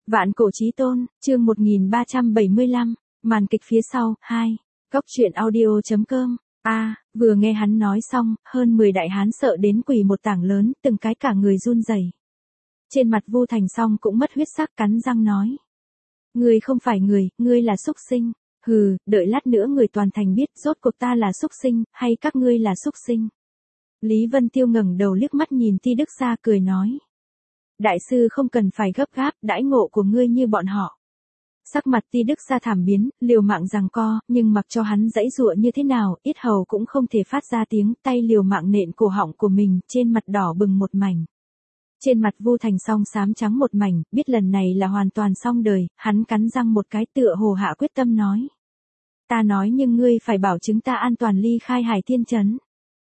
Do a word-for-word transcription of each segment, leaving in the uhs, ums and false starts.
Vạn cổ chí tôn, chương một nghìn ba trăm bảy mươi lăm, màn kịch phía sau, hai. Góc truyện audio.com. A, à, vừa nghe hắn nói xong, hơn mười đại hán sợ đến quỳ một tảng lớn, từng cái cả người run rẩy. Trên mặt Vu Thành Song cũng mất huyết sắc, cắn răng nói: "Ngươi không phải người, ngươi là súc sinh. Hừ, đợi lát nữa người toàn thành biết rốt cuộc ta là súc sinh, hay các ngươi là súc sinh." Lý Vân Tiêu ngẩng đầu liếc mắt nhìn Ti Đức Sa cười nói: "Đại sư không cần phải gấp gáp, đãi ngộ của ngươi như bọn họ." Sắc mặt Ti Đức Sa thảm biến, liều mạng giằng co, nhưng mặc cho hắn giãy giụa như thế nào, yết hầu cũng không thể phát ra tiếng, tay liều mạng nện cổ họng của mình, trên mặt đỏ bừng một mảnh. Trên mặt Vu Thành Song xám trắng một mảnh, biết lần này là hoàn toàn xong đời, hắn cắn răng một cái tựa hồ hạ quyết tâm nói: "Ta nói nhưng ngươi phải bảo chứng ta an toàn ly khai Hải Thiên Trấn."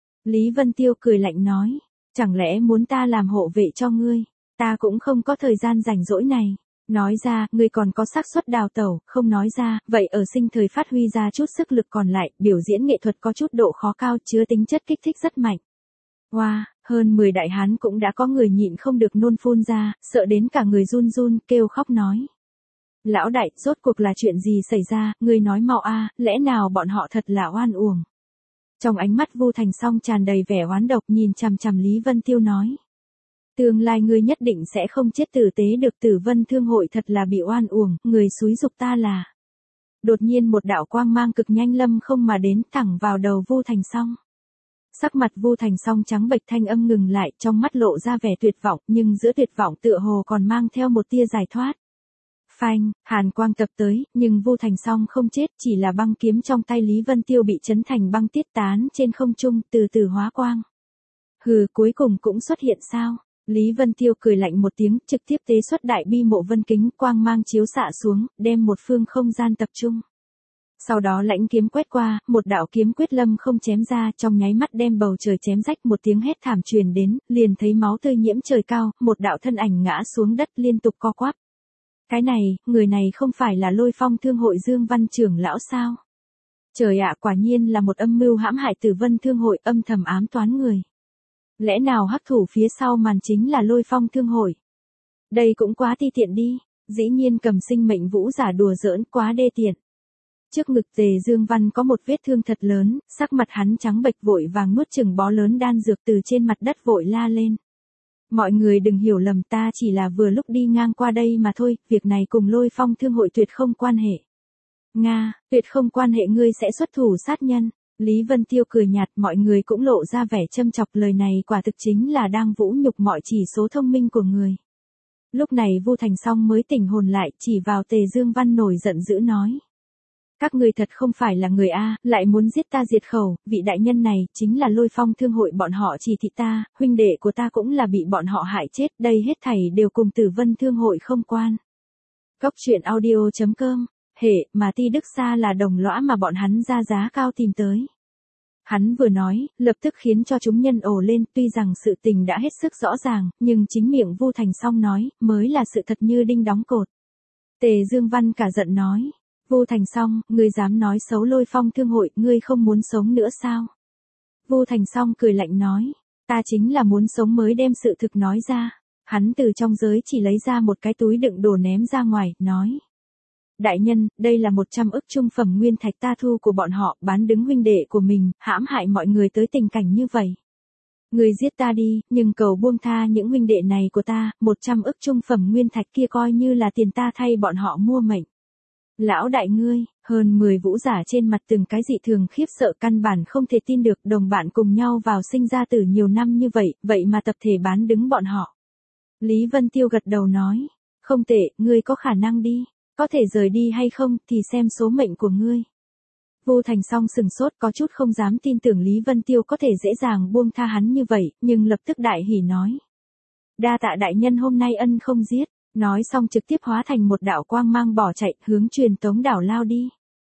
Lý Vân Tiêu cười lạnh nói: "Chẳng lẽ muốn ta làm hộ vệ cho ngươi? Ta cũng không có thời gian rảnh rỗi này. Nói ra, ngươi còn có xác suất đào tẩu, không nói ra, vậy ở sinh thời phát huy ra chút sức lực còn lại, biểu diễn nghệ thuật có chút độ khó cao, chứa tính chất kích thích rất mạnh." Wow, hơn mười đại hán cũng đã có người nhịn không được nôn phun ra, sợ đến cả người run run, kêu khóc nói: "Lão đại, rốt cuộc là chuyện gì xảy ra, ngươi nói mau a, lẽ nào bọn họ thật là oan uổng?" Trong ánh mắt Vu Thành Song tràn đầy vẻ oán độc, nhìn chằm chằm Lý Vân Tiêu nói: "Tương lai ngươi nhất định sẽ không chết tử tế được, Tử Vân Thương hội thật là bị oan uổng, người xúi giục ta là." Đột nhiên một đạo quang mang cực nhanh lâm không mà đến, thẳng vào đầu Vu Thành Song. Sắc mặt Vu Thành Song trắng bệch, thanh âm ngừng lại, trong mắt lộ ra vẻ tuyệt vọng, nhưng giữa tuyệt vọng tựa hồ còn mang theo một tia giải thoát. Phanh, hàn quang tập tới, nhưng Vu Thành Song không chết, chỉ là băng kiếm trong tay Lý Vân Tiêu bị chấn thành băng tiết tán trên không trung, từ từ hóa quang. Hừ, cuối cùng cũng xuất hiện sao? Lý Vân Tiêu cười lạnh một tiếng, trực tiếp tế xuất đại bi mộ vân kính, quang mang chiếu xạ xuống, đem một phương không gian tập trung. Sau đó lãnh kiếm quét qua, một đạo kiếm quyết lâm không chém ra, trong nháy mắt đem bầu trời chém rách, một tiếng hét thảm truyền đến, liền thấy máu tươi nhiễm trời cao, một đạo thân ảnh ngã xuống đất liên tục co quắp. Cái này, người này không phải là Lôi Phong Thương hội Dương Văn trưởng lão sao? Trời ạ, quả nhiên là một âm mưu hãm hại Tử Vân Thương hội, âm thầm ám toán người. Lẽ nào hắc thủ phía sau màn chính là Lôi Phong Thương hội? Đây cũng quá ti tiện đi, dĩ nhiên cầm sinh mệnh vũ giả đùa giỡn, quá đê tiện. Trước ngực Tề Dương Văn có một vết thương thật lớn, sắc mặt hắn trắng bệch, vội vàng nuốt chừng bó lớn đan dược, từ trên mặt đất vội la lên: "Mọi người đừng hiểu lầm, ta chỉ là vừa lúc đi ngang qua đây mà thôi, việc này cùng Lôi Phong Thương hội tuyệt không quan hệ." "Nga, tuyệt không quan hệ, ngươi sẽ xuất thủ sát nhân." Lý Vân Tiêu cười nhạt, mọi người cũng lộ ra vẻ châm chọc, lời này quả thực chính là đang vũ nhục mọi chỉ số thông minh của người. Lúc này Vu Thành Song mới tỉnh hồn lại, chỉ vào Tề Dương Văn nổi giận dữ nói: "Các ngươi thật không phải là người a, lại muốn giết ta diệt khẩu, vị đại nhân này chính là Lôi Phong Thương hội, bọn họ chỉ thị ta, huynh đệ của ta cũng là bị bọn họ hại chết, đây hết thảy đều cùng Tử Vân Thương hội không quan." Góc truyện audio.com. Hệ, mà Ti Đức Sa là đồng lõa mà bọn hắn ra giá cao tìm tới. Hắn vừa nói, lập tức khiến cho chúng nhân ồ lên, tuy rằng sự tình đã hết sức rõ ràng, nhưng chính miệng Vu Thành Song nói, mới là sự thật như đinh đóng cột. Tề Dương Văn cả giận nói: "Vu Thành Song, ngươi dám nói xấu Lôi Phong Thương hội, ngươi không muốn sống nữa sao?" Vu Thành Song cười lạnh nói: "Ta chính là muốn sống mới đem sự thực nói ra." Hắn từ trong giới chỉ lấy ra một cái túi đựng đồ ném ra ngoài, nói: "Đại nhân, đây là một trăm ức trung phẩm nguyên thạch ta thu của bọn họ, bán đứng huynh đệ của mình, hãm hại mọi người tới tình cảnh như vậy. Người giết ta đi, nhưng cầu buông tha những huynh đệ này của ta, một trăm ức trung phẩm nguyên thạch kia coi như là tiền ta thay bọn họ mua mệnh." Lão đại ngươi, hơn mười vũ giả trên mặt từng cái dị thường khiếp sợ, căn bản không thể tin được đồng bạn cùng nhau vào sinh ra tử nhiều năm như vậy, vậy mà tập thể bán đứng bọn họ. Lý Vân Tiêu gật đầu nói: "Không tệ, ngươi có khả năng đi. Có thể rời đi hay không, thì xem số mệnh của ngươi." Vu Thành Song sừng sốt, có chút không dám tin tưởng Lý Vân Tiêu có thể dễ dàng buông tha hắn như vậy, nhưng lập tức đại hỉ nói: "Đa tạ đại nhân hôm nay ân không giết." Nói xong trực tiếp hóa thành một đạo quang mang bỏ chạy, hướng Truyền Tống đảo lao đi.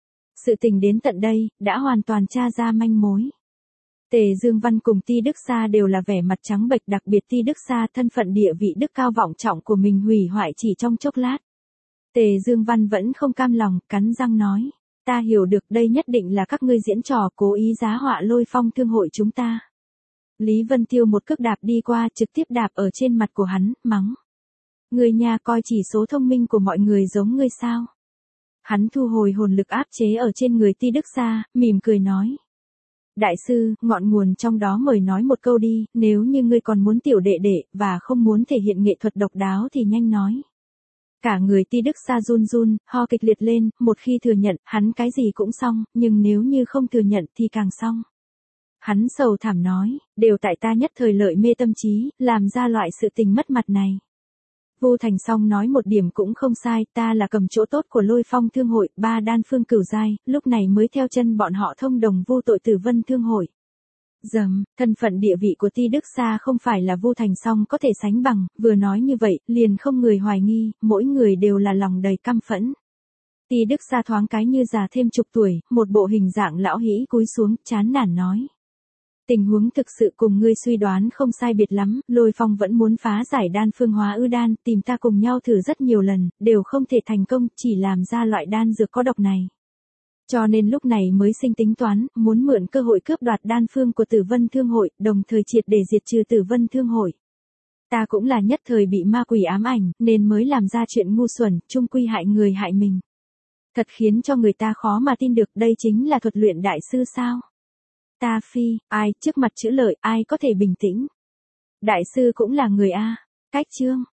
Sự tình đến tận đây, đã hoàn toàn tra ra manh mối. Tề Dương Văn cùng Ti Đức Sa đều là vẻ mặt trắng bệch, đặc biệt Ti Đức Sa thân phận địa vị đức cao vọng trọng của mình hủy hoại chỉ trong chốc lát. Tề Dương Văn vẫn không cam lòng, cắn răng nói: "Ta hiểu được, đây nhất định là các ngươi diễn trò, cố ý giá họa Lôi Phong Thương hội chúng ta." Lý Vân Tiêu một cước đạp đi qua, trực tiếp đạp ở trên mặt của hắn, mắng: Ngươi nha coi chỉ số thông minh của mọi người giống ngươi sao? Hắn thu hồi hồn lực áp chế ở trên người Ti Đức Sa, mỉm cười nói. Đại sư, ngọn nguồn trong đó mời nói một câu đi, nếu như ngươi còn muốn tiểu đệ đệ, và không muốn thể hiện nghệ thuật độc đáo thì nhanh nói. Cả người Ti Đức Sa run run, ho kịch liệt lên, một khi thừa nhận, hắn cái gì cũng xong, nhưng nếu như không thừa nhận thì càng xong. Hắn sầu thảm nói, đều tại ta nhất thời lợi mê tâm trí, làm ra loại sự tình mất mặt này. Vu Thành Song nói một điểm cũng không sai, ta là cầm chỗ tốt của Lôi Phong Thương hội, ba đan phương cửu giai, lúc này mới theo chân bọn họ thông đồng vu tội Tử Vân Thương hội. Dầm, thân phận địa vị của Ti Đức Sa không phải là Vu Thành Song có thể sánh bằng, vừa nói như vậy, liền không người hoài nghi, mỗi người đều là lòng đầy căm phẫn. Ti Đức Sa thoáng cái như già thêm chục tuổi, một bộ hình dạng lão hĩ cúi xuống, chán nản nói. Tình huống thực sự cùng ngươi suy đoán không sai biệt lắm, Lôi Phong vẫn muốn phá giải đan phương hóa ư đan, tìm ta cùng nhau thử rất nhiều lần, đều không thể thành công, chỉ làm ra loại đan dược có độc này. Cho nên lúc này mới sinh tính toán, muốn mượn cơ hội cướp đoạt đan phương của Tử Vân Thương hội, đồng thời triệt để diệt trừ Tử Vân Thương hội. Ta cũng là nhất thời bị ma quỷ ám ảnh, nên mới làm ra chuyện ngu xuẩn, chung quy hại người hại mình. Thật khiến cho người ta khó mà tin được, đây chính là thuật luyện đại sư sao? Ta phi, ai, trước mặt chữ lợi, ai có thể bình tĩnh? Đại sư cũng là người A. Cách chương.